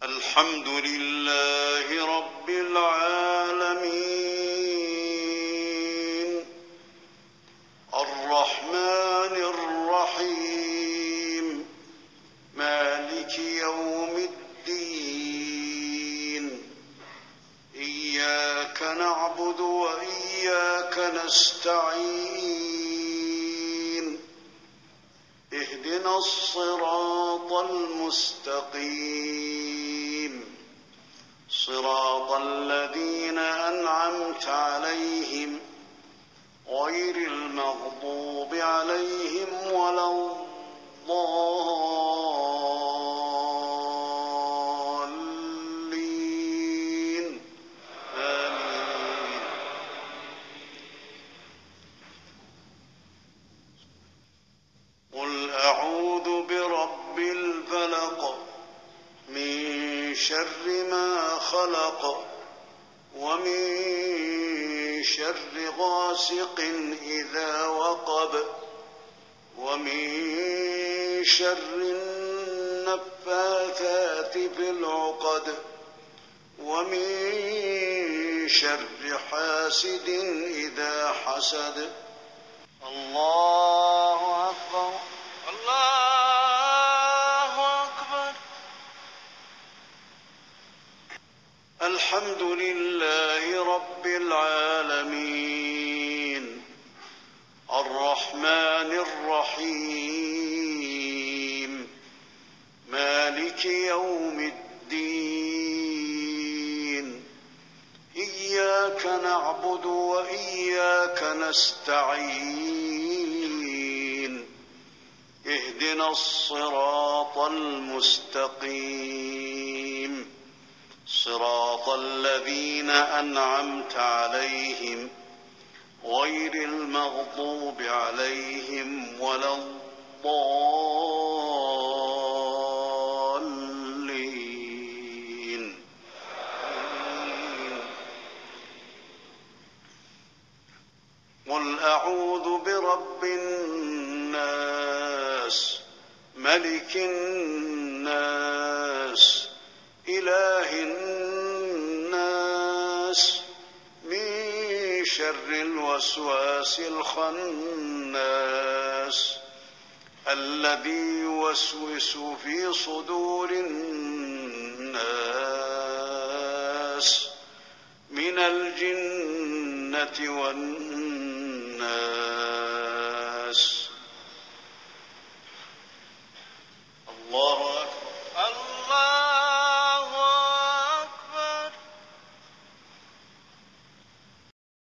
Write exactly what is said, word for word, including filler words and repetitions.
الحمد لله رب العالمين الرحمن الرحيم مالك يوم الدين إياك نعبد وإياك نستعين اهدنا الصراط المستقيم صراط الذين أنعمت عليهم غير المغضوب عليهم ولا الضالين آمين. قل أعوذ برب الفلق من شر ما خلق ومن شر غاسق إذا وقب ومن شر النفاثات في العقد ومن شر حاسد إذا حسد. الله أكبر الله أكبر. الحمد لله رب العالمين الرحمن الرحيم مالك يوم الدين إياك نعبد وإياك نستعين اهدنا الصراط المستقيم صراط الذين أنعمت عليهم غير المغضوب عليهم ولا الضالين. قل أعوذ برب الناس ملك الناس إله الناس من شر الوسواس الخناس الذي يوسوس في صدور الناس من الجنة والناس.